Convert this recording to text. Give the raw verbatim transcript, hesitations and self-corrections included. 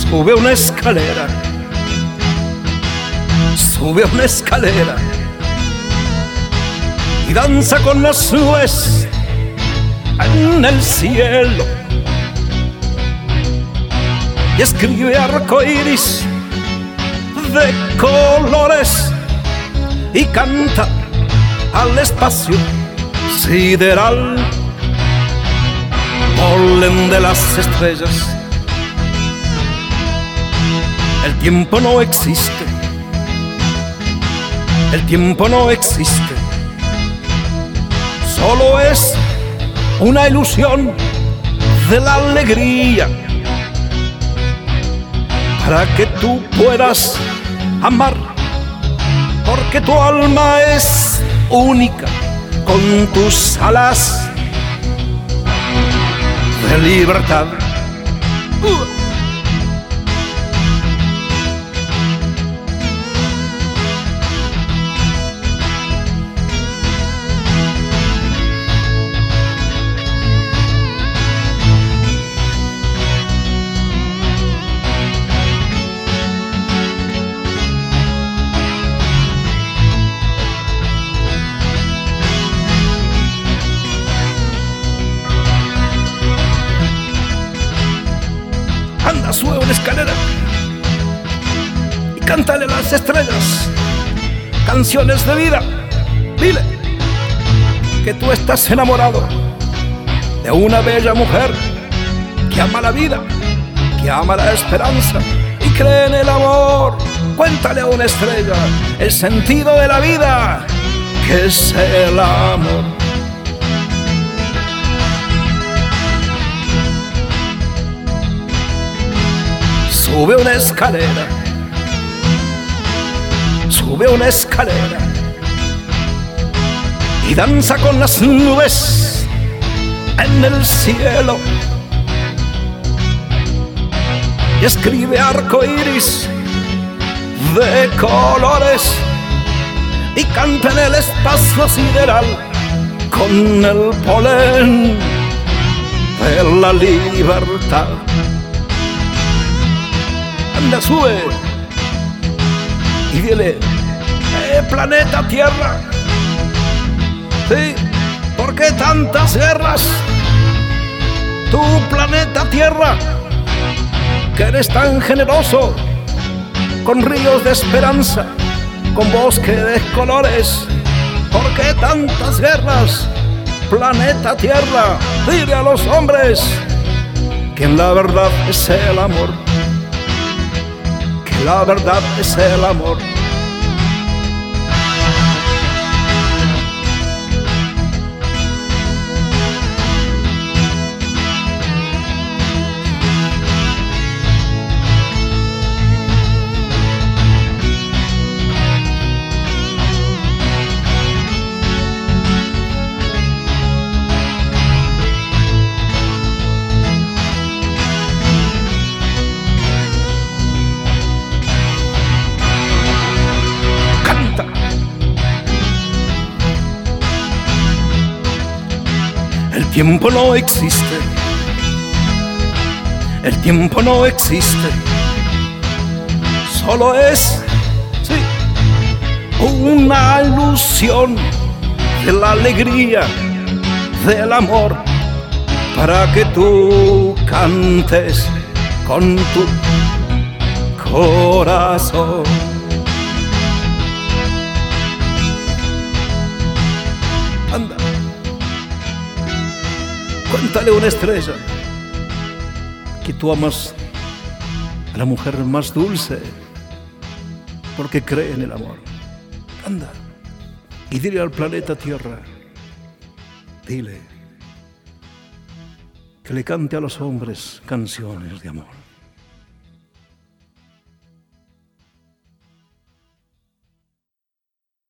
Sube una escalera, sube una escalera y danza con las nubes en el cielo y escribe arcoíris de colores y canta al espacio sideral. Polen de las estrellas. El tiempo no existe, el tiempo no existe, solo es una ilusión de la alegría para que tú puedas amar, porque tu alma es única con tus alas de libertad. Uh. Anda, sube una escalera y cántale a las estrellas canciones de vida. Dile que tú estás enamorado de una bella mujer que ama la vida, que ama la esperanza y cree en el amor. Cuéntale a una estrella el sentido de la vida, que es el amor. Sube una escalera, sube una escalera y danza con las nubes en el cielo y escribe arcoíris de colores y canta en el espacio sideral con el polen de la libertad. Anda, sube y dile, eh, planeta Tierra, sí, ¿por qué tantas guerras? Tu planeta Tierra, que eres tan generoso, con ríos de esperanza, con bosque de colores, ¿por qué tantas guerras? Planeta Tierra, dile a los hombres que en la verdad es el amor. La verdad es el amor. El tiempo no existe, el tiempo no existe, solo es, sí, una ilusión de la alegría, del amor, para que tú cantes con tu corazón. Anda, cuéntale a una estrella que tú amas a la mujer más dulce porque cree en el amor. Anda y dile al planeta Tierra, dile que le cante a los hombres canciones de amor.